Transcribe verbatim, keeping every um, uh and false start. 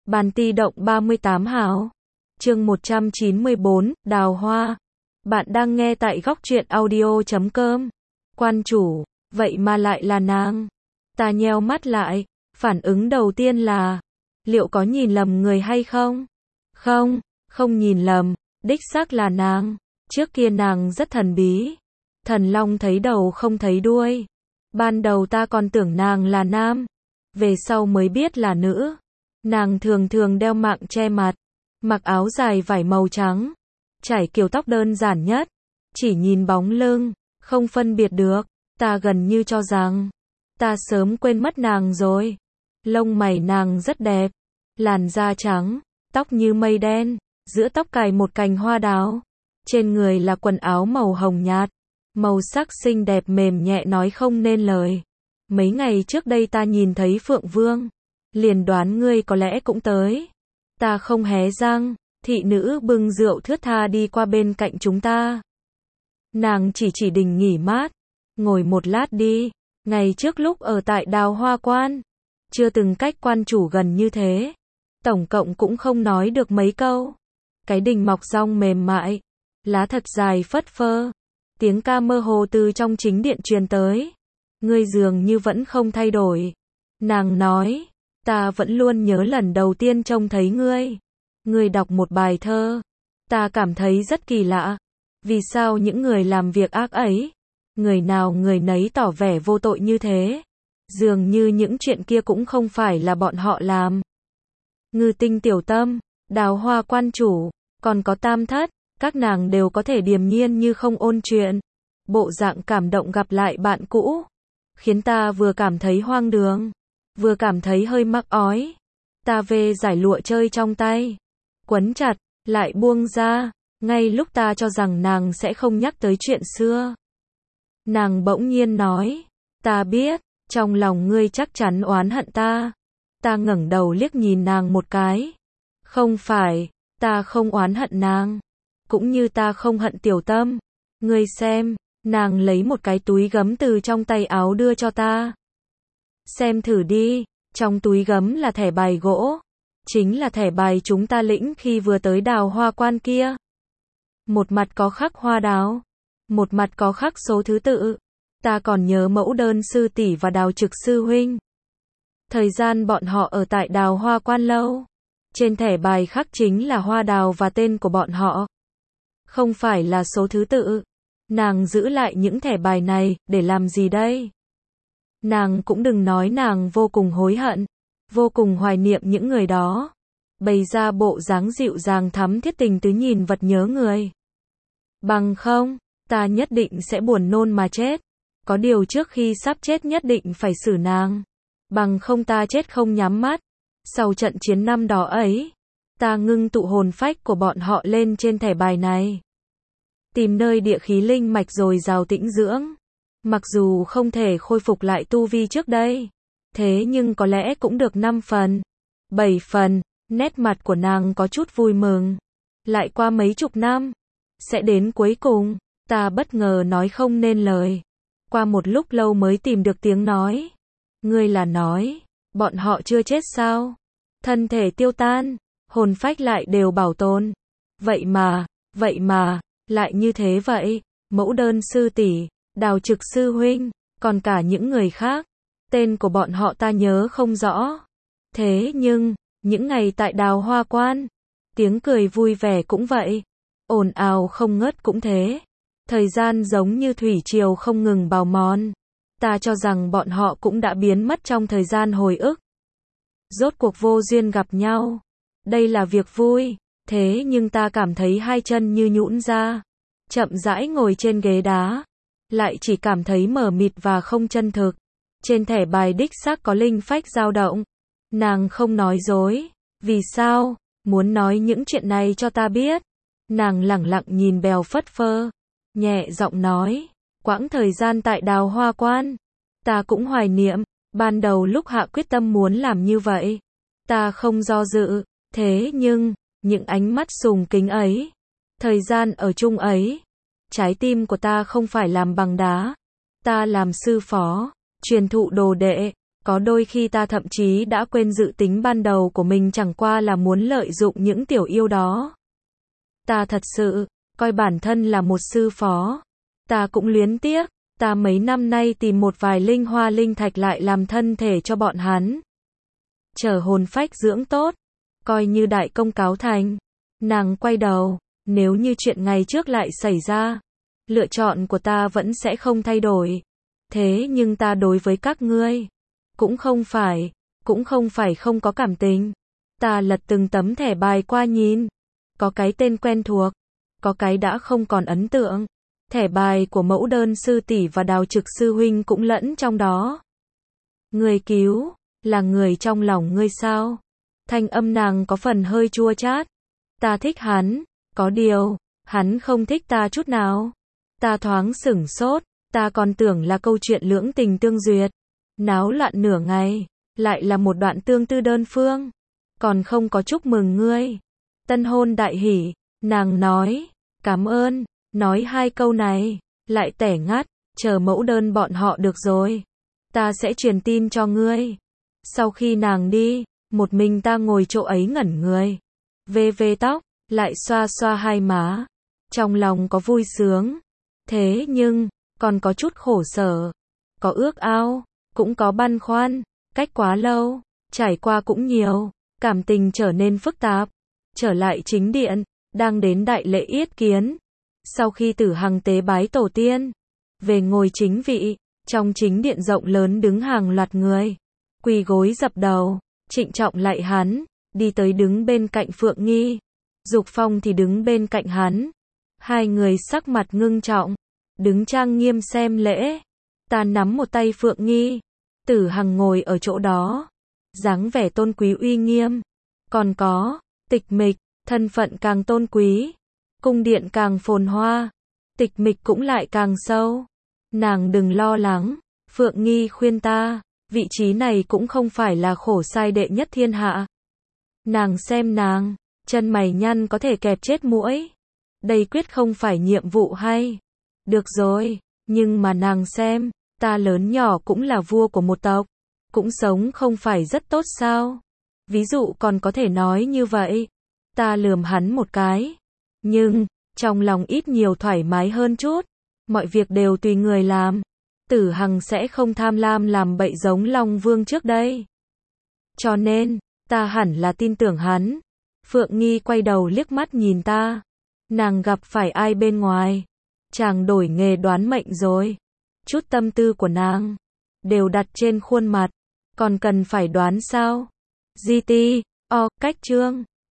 Bàn ti động ba mươi tám hào. Chương một trăm chín mươi bốn, Đào Hoa. Bạn đang nghe tại góc truyện audio chấm com. Quan chủ, vậy mà lại là nàng. Ta nheo mắt lại, phản ứng đầu tiên là, liệu có nhìn lầm người hay không? Không, không nhìn lầm, đích xác là nàng. Trước kia nàng rất thần bí. Thần long thấy đầu không thấy đuôi. Ban đầu ta còn tưởng nàng là nam, về sau mới biết là nữ. Nàng thường thường đeo mạng che mặt, mặc áo dài vải màu trắng, trải kiểu tóc đơn giản nhất, chỉ nhìn bóng lưng, không phân biệt được. Ta gần như cho rằng, ta sớm quên mất nàng rồi. Lông mày nàng rất đẹp, làn da trắng, tóc như mây đen, giữa tóc cài một cành hoa đào. Trên người là quần áo màu hồng nhạt, màu sắc xinh đẹp mềm nhẹ nói không nên lời. Mấy ngày trước đây ta nhìn thấy Phượng Vương, liền đoán ngươi có lẽ cũng tới. Ta không hé răng, thị nữ bưng rượu thướt tha đi qua bên cạnh chúng ta. Nàng chỉ chỉ đình nghỉ mát, ngồi một lát đi. Ngày trước lúc ở tại Đào Hoa Quan, chưa từng cách quan chủ gần như thế. Tổng cộng cũng không nói được mấy câu. Cái đình mọc rong mềm mại, lá thật dài phất phơ. Tiếng ca mơ hồ từ trong chính điện truyền tới. Ngươi dường như vẫn không thay đổi. Nàng nói, ta vẫn luôn nhớ lần đầu tiên trông thấy ngươi. Ngươi đọc một bài thơ. Ta cảm thấy rất kỳ lạ. Vì sao những người làm việc ác ấy, người nào người nấy tỏ vẻ vô tội như thế. Dường như những chuyện kia cũng không phải là bọn họ làm. Ngư Tinh tiểu tâm, Đào Hoa quan chủ, còn có Tam Thất, các nàng đều có thể điềm nhiên như không ôn chuyện. Bộ dạng cảm động gặp lại bạn cũ, khiến ta vừa cảm thấy hoang đường, vừa cảm thấy hơi mắc ói. Ta về giải lụa chơi trong tay, quấn chặt, lại buông ra, ngay lúc ta cho rằng nàng sẽ không nhắc tới chuyện xưa. Nàng bỗng nhiên nói, ta biết, trong lòng ngươi chắc chắn oán hận ta. Ta ngẩng đầu liếc nhìn nàng một cái. Không phải, ta không oán hận nàng, cũng như ta không hận Tiểu Tâm. Ngươi xem, nàng lấy một cái túi gấm từ trong tay áo đưa cho ta. Xem thử đi, trong túi gấm là thẻ bài gỗ, chính là thẻ bài chúng ta lĩnh khi vừa tới Đào Hoa Quan kia. Một mặt có khắc hoa đào, một mặt có khắc số thứ tự. Ta còn nhớ mẫu đơn sư tỷ và Đào Trực sư huynh. Thời gian bọn họ ở tại Đào Hoa Quan lâu, trên thẻ bài khắc chính là hoa đào và tên của bọn họ, không phải là số thứ tự. Nàng giữ lại những thẻ bài này để làm gì đây? Nàng cũng đừng nói nàng vô cùng hối hận, vô cùng hoài niệm những người đó, bày ra bộ dáng dịu dàng thắm thiết tình tứ nhìn vật nhớ người. Bằng không, ta nhất định sẽ buồn nôn mà chết. Có điều trước khi sắp chết nhất định phải xử nàng. Bằng không ta chết không nhắm mắt. Sau trận chiến năm đó ấy, ta ngưng tụ hồn phách của bọn họ lên trên thẻ bài này. Tìm nơi địa khí linh mạch rồi rào tĩnh dưỡng. Mặc dù không thể khôi phục lại tu vi trước đây, thế nhưng có lẽ cũng được năm phần, bảy phần. Nét mặt của nàng có chút vui mừng. Lại qua mấy chục năm, sẽ đến cuối cùng. Ta bất ngờ nói không nên lời. Qua một lúc lâu mới tìm được tiếng nói. Ngươi là nói, bọn họ chưa chết sao? Thân thể tiêu tan, hồn phách lại đều bảo tồn. Vậy mà, vậy mà, lại như thế vậy. Mẫu đơn sư tỷ, Đào Trực sư huynh, còn cả những người khác, tên của bọn họ ta nhớ không rõ. Thế nhưng, những ngày tại Đào Hoa Quan, tiếng cười vui vẻ cũng vậy, ồn ào không ngớt cũng thế. Thời gian giống như thủy triều không ngừng bào mòn. Ta cho rằng bọn họ cũng đã biến mất trong thời gian hồi ức. Rốt cuộc vô duyên gặp nhau. Đây là việc vui, thế nhưng ta cảm thấy hai chân như nhũn ra. Chậm rãi ngồi trên ghế đá, lại chỉ cảm thấy mờ mịt và không chân thực. Trên thẻ bài đích xác có linh phách dao động. Nàng không nói dối. Vì sao? Muốn nói những chuyện này cho ta biết. Nàng lẳng lặng nhìn bèo phất phơ, nhẹ giọng nói, quãng thời gian tại Đào Hoa Quan, ta cũng hoài niệm. Ban đầu lúc hạ quyết tâm muốn làm như vậy, ta không do dự. Thế nhưng, những ánh mắt sùng kính ấy, thời gian ở chung ấy, trái tim của ta không phải làm bằng đá. Ta làm sư phó, truyền thụ đồ đệ, Có đôi khi ta thậm chí đã quên dự tính ban đầu của mình chẳng qua là muốn lợi dụng những tiểu yêu đó. Ta thật sự coi bản thân là một sư phó. Ta cũng luyến tiếc, ta mấy năm nay tìm một vài linh hoa linh thạch lại làm thân thể cho bọn hắn. Chờ hồn phách dưỡng tốt, coi như đại công cáo thành. Nàng quay đầu, nếu như chuyện ngày trước lại xảy ra, lựa chọn của ta vẫn sẽ không thay đổi. Thế nhưng ta đối với các ngươi, cũng không phải, cũng không phải không có cảm tình. Ta lật từng tấm thẻ bài qua nhìn, có cái tên quen thuộc, có cái đã không còn ấn tượng. Thẻ bài của Mẫu Đơn sư tỷ và Đào Trực sư huynh cũng lẫn trong đó. Người cứu, là người trong lòng ngươi sao? Thanh âm nàng có phần hơi chua chát. Ta thích hắn, có điều, hắn không thích ta chút nào. Ta thoáng sửng sốt, ta còn tưởng là câu chuyện lưỡng tình tương duyệt. Náo loạn nửa ngày, lại là một đoạn tương tư đơn phương. Còn không có chúc mừng ngươi. Tân hôn đại hỷ, nàng nói, cảm ơn, nói hai câu này, lại tẻ ngắt, chờ Mẫu Đơn bọn họ được rồi. Ta sẽ truyền tin cho ngươi. Sau khi nàng đi, một mình ta ngồi chỗ ấy ngẩn người. Vê vê tóc, lại xoa xoa hai má. Trong lòng có vui sướng. Thế nhưng, còn có chút khổ sở. Có ước ao, cũng có băn khoăn. Cách quá lâu, trải qua cũng nhiều. Cảm tình trở nên phức tạp. Trở lại chính điện, đang đến đại lễ yết kiến. Sau khi Tử Hằng tế bái tổ tiên, về ngồi chính vị, trong chính điện rộng lớn đứng hàng loạt người. Quỳ gối dập đầu, trịnh trọng lạy hắn, đi tới đứng bên cạnh Phượng Nghi. Dục Phong thì đứng bên cạnh hắn. Hai người sắc mặt ngưng trọng, đứng trang nghiêm xem lễ. Ta nắm một tay Phượng Nghi, Tử Hằng ngồi ở chỗ đó, dáng vẻ tôn quý uy nghiêm. Còn có, Tịch Mịch, thân phận càng tôn quý, cung điện càng phồn hoa, Tịch Mịch cũng lại càng sâu. Nàng đừng lo lắng, Phượng Nghi khuyên ta, vị trí này cũng không phải là khổ sai đệ nhất thiên hạ. Nàng xem nàng, chân mày nhăn có thể kẹp chết muỗi. Đây quyết không phải nhiệm vụ hay. Được rồi, nhưng mà nàng xem, ta lớn nhỏ cũng là vua của một tộc, cũng sống không phải rất tốt sao? Ví dụ còn có thể nói như vậy. Ta lườm hắn một cái, nhưng trong lòng ít nhiều thoải mái hơn chút. Mọi việc đều tùy người làm. Tử Hằng sẽ không tham lam làm bậy giống Long Vương trước đây. Cho nên, ta hẳn là tin tưởng hắn. Phượng Nghi quay đầu liếc mắt nhìn ta. Nàng gặp phải ai bên ngoài? Chàng đổi nghề đoán mệnh rồi. Chút tâm tư của nàng đều đặt trên khuôn mặt, còn cần phải đoán sao? giê tê, o, cách chương